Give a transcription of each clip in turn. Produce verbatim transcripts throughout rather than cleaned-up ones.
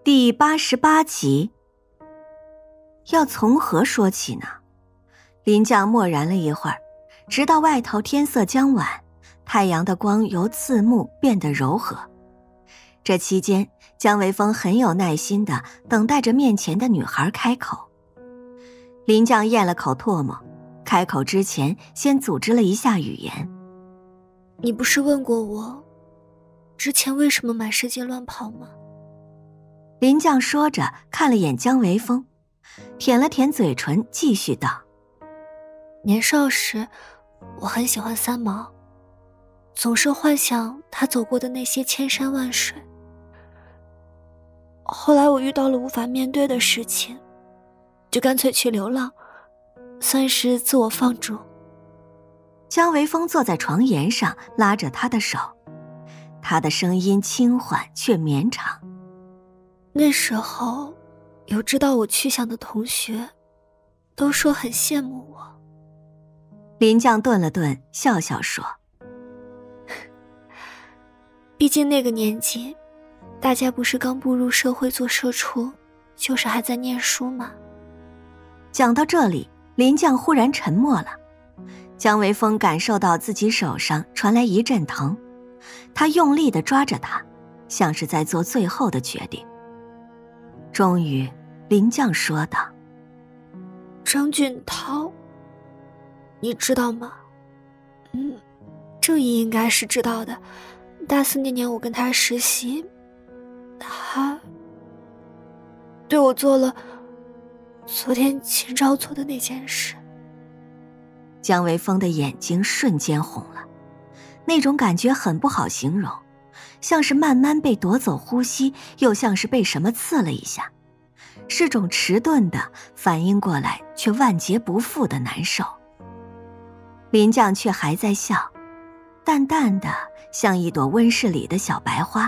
第八十八集。要从何说起呢？林将默然了一会儿，直到外头天色将晚，太阳的光由刺目变得柔和。这期间，姜维峰很有耐心地等待着面前的女孩开口。林将咽了口唾沫，开口之前先组织了一下语言。 你不是问过我，之前为什么满世界乱跑吗？ 林将说着看了眼姜维峰，舔了舔嘴唇，继续道： 年少时我很喜欢三毛，总是幻想他走过的那些千山万水。后来我遇到了无法面对的事情，就干脆去流浪，算是自我放逐。 姜维峰坐在床沿上，拉着他的手，他的声音轻缓却绵长。 那时候有知道我去向的同学都说很羡慕我。 林将顿了顿，笑笑说： 毕竟那个年纪，大家不是刚步入社会做社畜，就是还在念书嘛。 讲到这里，林将忽然沉默了。姜维峰感受到自己手上传来一阵疼，他用力地抓着它，像是在做最后的决定。终于，林将说道： 张俊涛，你知道吗？嗯，郑怡应该是知道的。大四那年我跟他实习，他对我做了昨天秦昭做的那件事。 姜维峰的眼睛瞬间红了，那种感觉很不好形容，像是慢慢被夺走呼吸，又像是被什么刺了一下，是种迟钝的，反应过来却万劫不复的难受。林将却还在笑，淡淡的像一朵温室里的小白花。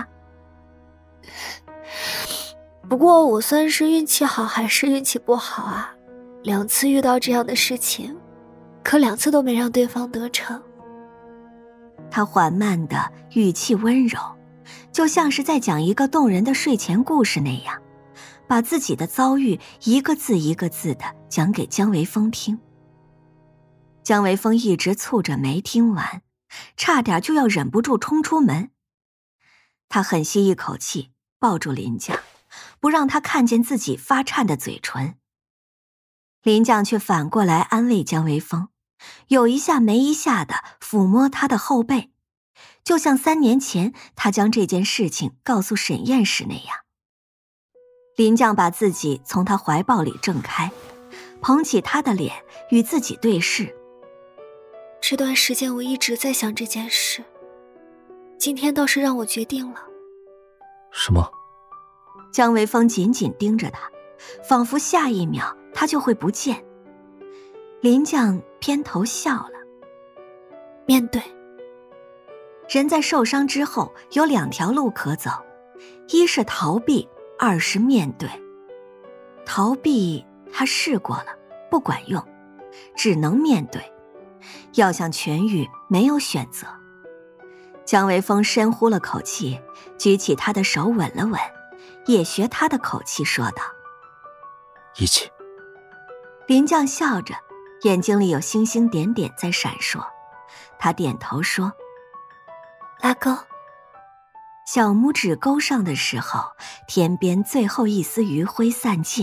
不过我算是运气好还是运气不好啊？两次遇到这样的事情，可两次都没让对方得逞。 他缓慢的语气温柔，就像是在讲一个动人的睡前故事那样，把自己的遭遇一个字一个字的讲给姜维峰听。姜维峰一直蹙着眉听完，差点就要忍不住冲出门。他狠吸一口气，抱住林将，不让他看见自己发颤的嘴唇。林将却反过来安慰姜维峰，有一下没一下的抚摸他的后背，就像三年前他将这件事情告诉沈燕时那样。林将把自己从他怀抱里挣开，捧起他的脸与自己对视。 这段时间我一直在想这件事，今天倒是让我决定了。 什么？ 姜维峰紧紧盯着他，仿佛下一秒他就会不见。林将偏头笑了。 面对。 人在受伤之后有两条路可走，一是逃避，二是面对。逃避他试过了，不管用，只能面对。要想痊愈，没有选择。姜维峰深呼了口气，举起他的手吻了吻，也学他的口气说道： 一起。 林将笑着，眼睛里有星星点点在闪烁。他点头说： 拉钩。 小拇指勾上的时候，天边最后一丝余晖散尽。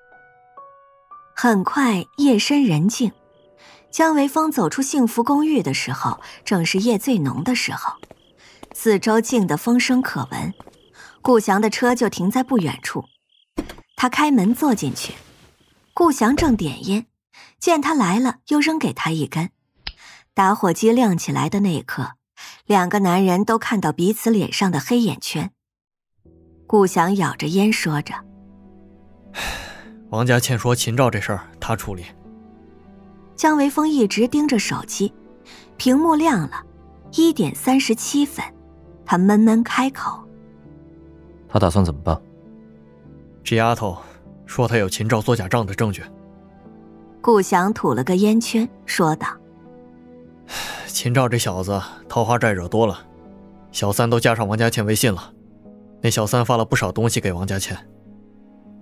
很快夜深人静，姜维峰走出幸福公寓的时候，正是夜最浓的时候，四周静得风声可闻。顾翔的车就停在不远处，他开门坐进去。顾翔正点烟，见他来了，又扔给他一根。打火机亮起来的那一刻，两个男人都看到彼此脸上的黑眼圈。顾翔咬着烟说着： 王家倩说秦照这事儿他处理。 姜维峰一直盯着手机，屏幕亮了一点三十七分，他闷闷开口： 他打算怎么办？ 这丫头说他有秦照做假账的证据。 顾翔吐了个烟圈说道： 秦照这小子桃花债惹多了，小三都加上王家倩微信了，那小三发了不少东西给王家倩，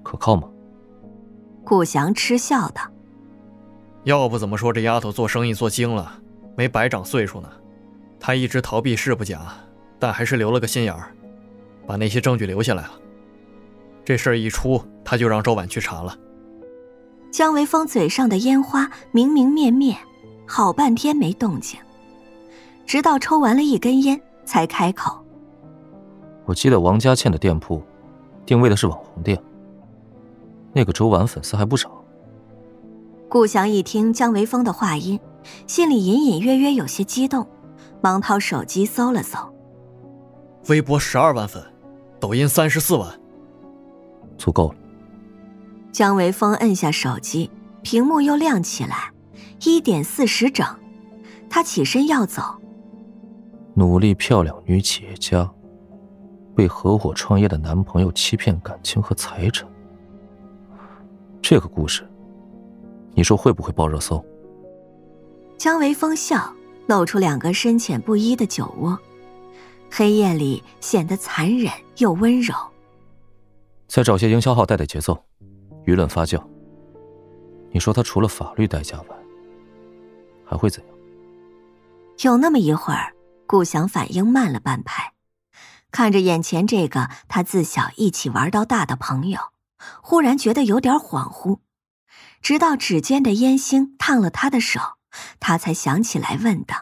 可靠吗？ 顾翔嗤笑道： 要不怎么说这丫头做生意做精了，没白长岁数呢。她一直逃避是不假，但还是留了个心眼儿，把那些证据留下来了。这事儿一出，她就让周婉去查了。 姜维峰嘴上的烟花明明灭灭，好半天没动静，直到抽完了一根烟才开口： 我记得王家倩的店铺定位的是网红店，那个周婉粉丝还不少。 顾翔一听姜维峰的话音，心里隐隐约约有些激动，忙掏手机搜了搜， 微博十二万粉，抖音三十四万， 足够了。 姜维峰摁下手机，屏幕又亮起来，一点四十整。他起身要走。 努力漂亮女企业家，被合伙创业的男朋友欺骗感情和财产。这个故事，你说会不会报热搜？ 姜维峰笑，露出两个深浅不一的酒窝，黑夜里显得残忍又温柔。 再找些营销号带带节奏，舆论发酵。你说他除了法律代价外，还会怎样？ 有那么一会儿，顾翔反应慢了半拍，看着眼前这个他自小一起玩到大的朋友，忽然觉得有点恍惚。直到指尖的烟芯烫了他的手，他才想起来问道：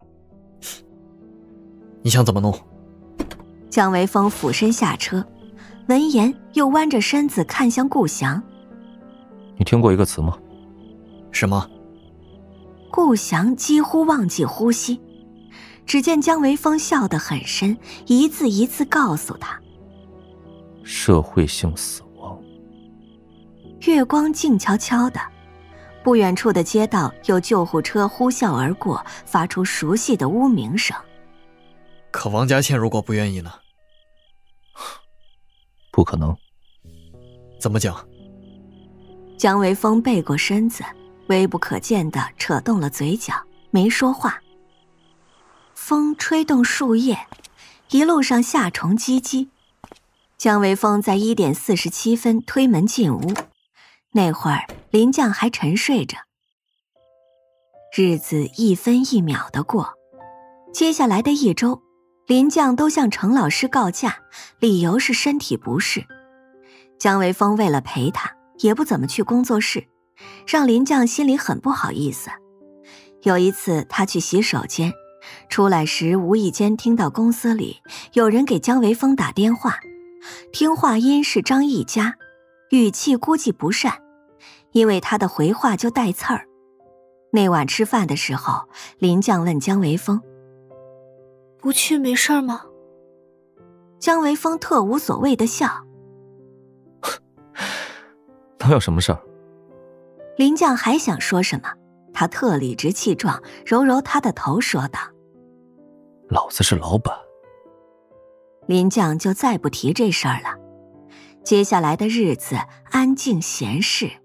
你想怎么弄？ 姜维峰俯身下车，闻言又弯着身子看向顾翔。 你听过一个词吗？ 什么？ 顾翔几乎忘记呼吸，只见姜维峰笑得很深，一字一字告诉他： 社会性死亡。 月光静悄悄的，不远处的街道有救护车呼啸而过，发出熟悉的呜鸣声。 可王家倩如果不愿意呢？ 不可能。 怎么讲？ 姜维峰背过身子，微不可见地扯动了嘴角，没说话。风吹动树叶，一路上夏虫唧唧。姜维峰在一点四十七分推门进屋，那会儿林将还沉睡着。日子一分一秒地过，接下来的一周，林将都向程老师告假，理由是身体不适。姜维峰为了陪他，也不怎么去工作室，让林将心里很不好意思。有一次他去洗手间，出来时无意间听到公司里有人给姜维峰打电话，听话音是张一家，语气估计不善，因为他的回话就带刺儿。那晚吃饭的时候，林将问姜维峰： 不去没事吗？ 姜维峰特无所谓的笑： 能有什么事儿？ 林将还想说什么，他特理直气壮，揉揉他的头说道： 老子是老板。 林将就再不提这事儿了。接下来的日子安静闲适。